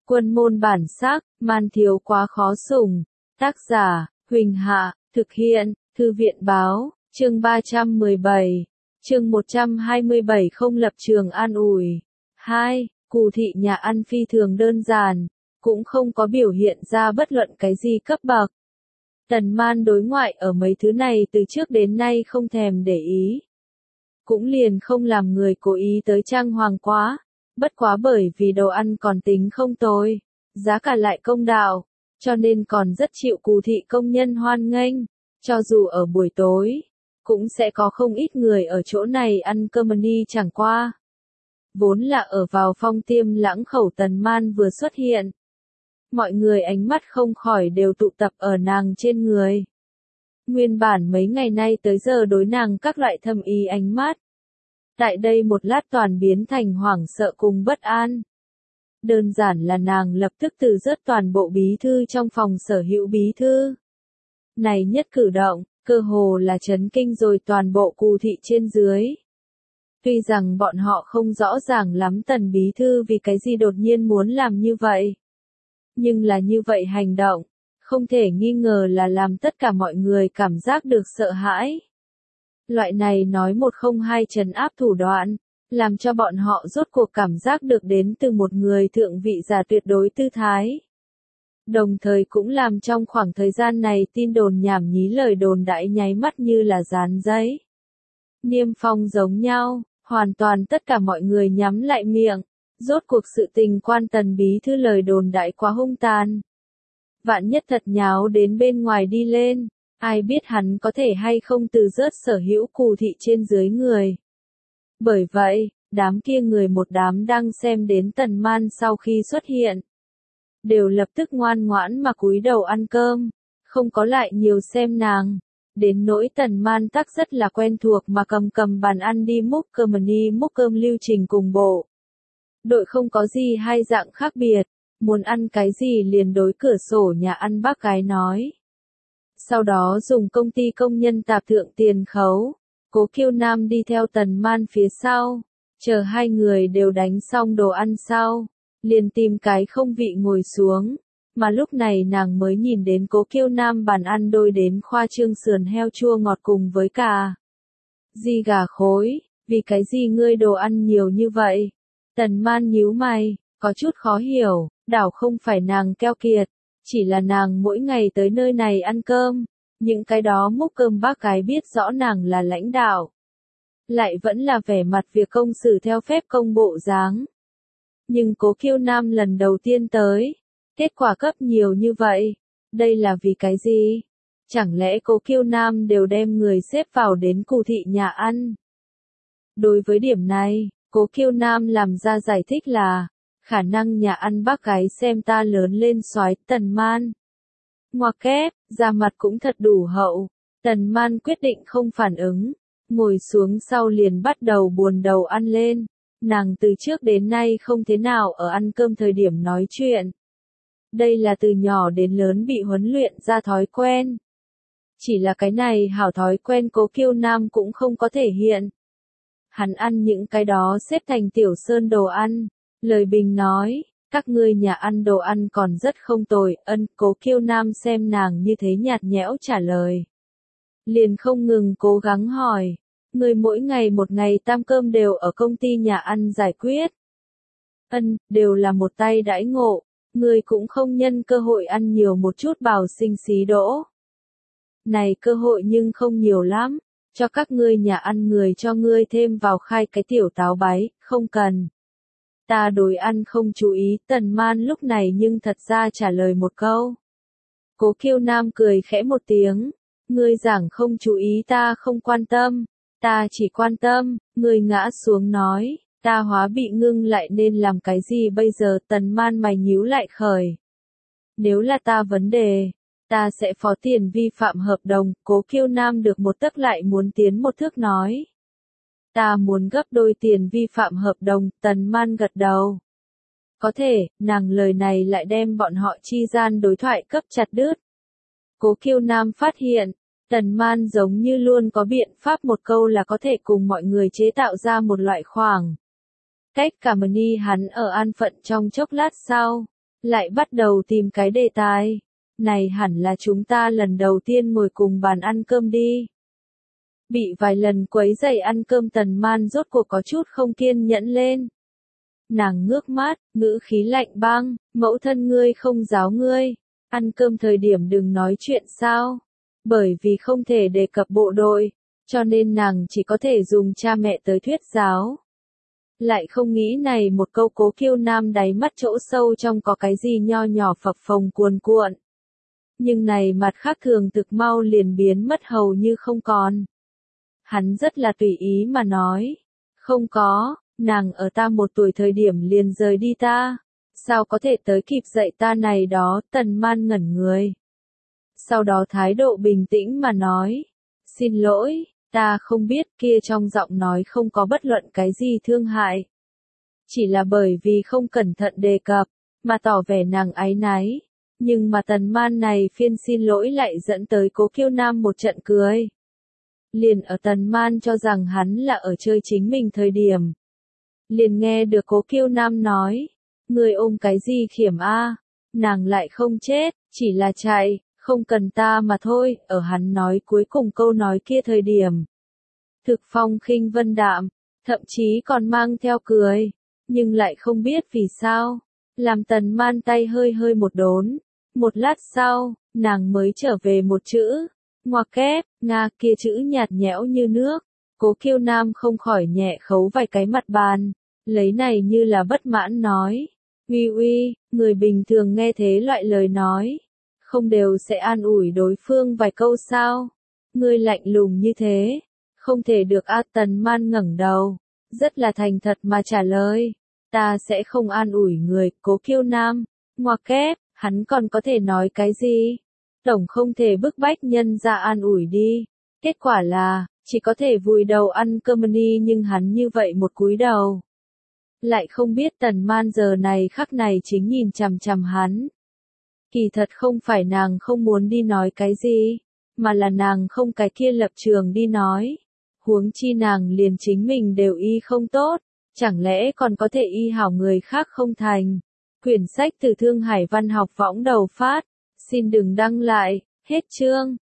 Quân môn bản sắc, man thiếu quá khó sủng. Tác giả, Huỳnh Hạ, thực hiện, Thư viện báo, chương 317, chương 127 không lập trường an ủi. 2. Cù thị nhà ăn phi thường đơn giản, cũng không có biểu hiện ra bất luận cái gì cấp bậc. Tần Man đối ngoại ở mấy thứ này từ trước đến nay không thèm để ý. Cũng liền không làm người cố ý tới trang hoàng quá, bất quá bởi vì đồ ăn còn tính không tồi, giá cả lại công đạo, cho nên còn rất chịu Cù thị công nhân hoan nghênh, cho dù ở buổi tối, cũng sẽ có không ít người ở chỗ này ăn cơm ni chẳng qua. Vốn là ở vào phong tiêm lãng khẩu Tần Man vừa xuất hiện. Mọi người ánh mắt không khỏi đều tụ tập ở nàng trên người. Nguyên bản mấy ngày nay tới giờ đối nàng các loại thâm ý ánh mắt. Tại đây một lát toàn biến thành hoảng sợ cùng bất an. Đơn giản là nàng lập tức từ rớt toàn bộ bí thư trong phòng sở hữu bí thư. Này nhất cử động, cơ hồ là chấn kinh rồi toàn bộ Cù thị trên dưới. Tuy rằng bọn họ không rõ ràng lắm Tần bí thư vì cái gì đột nhiên muốn làm như vậy. Nhưng là như vậy hành động, không thể nghi ngờ là làm tất cả mọi người cảm giác được sợ hãi. Loại này nói một không hai trấn áp thủ đoạn, làm cho bọn họ rốt cuộc cảm giác được đến từ một người thượng vị giả tuyệt đối tư thái. Đồng thời cũng làm trong khoảng thời gian này tin đồn nhảm nhí lời đồn đãi nháy mắt như là dán giấy. Niêm phong giống nhau, hoàn toàn tất cả mọi người nhắm lại miệng. Rốt cuộc sự tình quan Tần bí thư lời đồn đại quá hung tàn. Vạn nhất thật nháo đến bên ngoài đi lên, ai biết hắn có thể hay không từ rớt sở hữu Cù thị trên dưới người. Bởi vậy, đám kia người một đám đang xem đến Tần Man sau khi xuất hiện. Đều lập tức ngoan ngoãn mà cúi đầu ăn cơm, không có lại nhiều xem nàng. Đến nỗi Tần Man tắc rất là quen thuộc mà cầm bàn ăn đi múc cơm lưu trình cùng bộ. Đội không có gì hai dạng khác biệt, muốn ăn cái gì liền đối cửa sổ nhà ăn bác gái nói. Sau đó dùng công ty công nhân tạp thượng tiền khấu, Cố Kiêu Nam đi theo Tần Man phía sau, chờ hai người đều đánh xong đồ ăn sau, liền tìm cái không vị ngồi xuống, mà lúc này nàng mới nhìn đến Cố Kiêu Nam bàn ăn đôi đến khoa trương sườn heo chua ngọt cùng với cà ri gà khối, vì cái gì ngươi đồ ăn nhiều như vậy? Tần Man nhíu mày, có chút khó hiểu, đảo không phải nàng keo kiệt, chỉ là nàng mỗi ngày tới nơi này ăn cơm, những cái đó múc cơm bác gái biết rõ nàng là lãnh đạo. Lại vẫn là vẻ mặt việc công xử theo phép công bộ dáng. Nhưng Cố Kiêu Nam lần đầu tiên tới, kết quả cấp nhiều như vậy, đây là vì cái gì? Chẳng lẽ Cố Kiêu Nam đều đem người xếp vào đến Cù thị nhà ăn? Đối với điểm này, Cố Kiêu Nam làm ra giải thích là, khả năng nhà ăn bác gái xem ta lớn lên soái Tần Man. Ngoặc kép, da mặt cũng thật đủ hậu, Tần Man quyết định không phản ứng, ngồi xuống sau liền bắt đầu buồn đầu ăn lên, nàng từ trước đến nay không thế nào ở ăn cơm thời điểm nói chuyện. Đây là từ nhỏ đến lớn bị huấn luyện ra thói quen. Chỉ là cái này hảo thói quen Cố Kiêu Nam cũng không có thể hiện. Hắn ăn những cái đó xếp thành tiểu sơn đồ ăn, lời bình nói, các ngươi nhà ăn đồ ăn còn rất không tồi, Cố Kiêu Nam xem nàng như thế nhạt nhẽo trả lời. Liền không ngừng cố gắng hỏi, ngươi mỗi ngày một ngày tam cơm đều ở công ty nhà ăn giải quyết. Đều là một tay đãi ngộ, ngươi cũng không nhân cơ hội ăn nhiều một chút bảo sinh xí đỗ. Này cơ hội nhưng không nhiều lắm. Cho các ngươi nhà ăn người cho ngươi thêm vào khai cái tiểu táo bái, không cần. Ta đối ăn không chú ý, Tần Man lúc này nhưng thật ra trả lời một câu. Cố Kiêu Nam cười khẽ một tiếng, ngươi giảng không chú ý ta không quan tâm, ta chỉ quan tâm, ngươi ngã xuống nói, ta hóa bị ngưng lại nên làm cái gì bây giờ? Tần Man mày nhíu lại khởi. Nếu là ta vấn đề, ta sẽ phó tiền vi phạm hợp đồng. Cố Kiêu Nam được một tấc lại muốn tiến một thước nói. Ta muốn gấp đôi tiền vi phạm hợp đồng. Tần Man gật đầu. Có thể, nàng lời này lại đem bọn họ chi gian đối thoại cấp chặt đứt. Cố Kiêu Nam phát hiện, Tần Man giống như luôn có biện pháp một câu là có thể cùng mọi người chế tạo ra một loại khoảng cách. Cảm ơn hắn ở an phận trong chốc lát sau, lại bắt đầu tìm cái đề tài. Này hẳn là chúng ta lần đầu tiên ngồi cùng bàn ăn cơm đi. Bị vài lần quấy rầy ăn cơm Tần Man rốt cuộc có chút không kiên nhẫn lên. Nàng ngước mắt, ngữ khí lạnh băng, mẫu thân ngươi không giáo ngươi, ăn cơm thời điểm đừng nói chuyện sao. Bởi vì không thể đề cập bộ đội, cho nên nàng chỉ có thể dùng cha mẹ tới thuyết giáo. Lại không nghĩ này một câu Cố Kiêu Nam đáy mắt chỗ sâu trong có cái gì nho nhỏ phập phồng cuồn cuộn. Nhưng này mặt khác thường thực mau liền biến mất hầu như không còn. Hắn rất là tùy ý mà nói. Không có, nàng ở ta 1 tuổi thời điểm liền rời đi ta. Sao có thể tới kịp dạy ta này đó, Tần Man ngẩn người. Sau đó thái độ bình tĩnh mà nói. Xin lỗi, ta không biết, kia trong giọng nói không có bất luận cái gì thương hại. Chỉ là bởi vì không cẩn thận đề cập, mà tỏ vẻ nàng áy náy. Nhưng mà Tần Man này phiên xin lỗi lại dẫn tới Cố Kiêu Nam một trận cười. Liền ở Tần Man cho rằng hắn là ở chơi chính mình thời điểm. Liền nghe được Cố Kiêu Nam nói, người ôm cái gì khiểm a? Nàng lại không chết, chỉ là chạy, không cần ta mà thôi. Ở hắn nói cuối cùng câu nói kia thời điểm. Thực phong khinh vân đạm, thậm chí còn mang theo cười, nhưng lại không biết vì sao. Làm Tần Man tay hơi hơi một đốn. Một lát sau, nàng mới trở về một chữ, ngoặc kép, Nga kia chữ nhạt nhẽo như nước. Cố Kiêu Nam không khỏi nhẹ khấu vài cái mặt bàn, lấy này như là bất mãn nói. Uy uy, người bình thường nghe thế loại lời nói, không đều sẽ an ủi đối phương vài câu sao? Ngươi lạnh lùng như thế, không thể được a. Tần Man ngẩng đầu, rất là thành thật mà trả lời. Ta sẽ không an ủi người. Cố Kiêu Nam, ngoặc kép. Hắn còn có thể nói cái gì? Tổng không thể bức bách nhân ra an ủi đi. Kết quả là, chỉ có thể vùi đầu ăn cơm ni, nhưng hắn như vậy một cúi đầu. Lại không biết Tần Man giờ này khắc này chính nhìn chằm chằm hắn. Kỳ thật không phải nàng không muốn đi nói cái gì, mà là nàng không cái kia lập trường đi nói. Huống chi nàng liền chính mình đều y không tốt, chẳng lẽ còn có thể y hảo người khác không thành. Quyển sách từ Thương Hải Văn học võng đầu phát. Xin đừng đăng lại. Hết chương.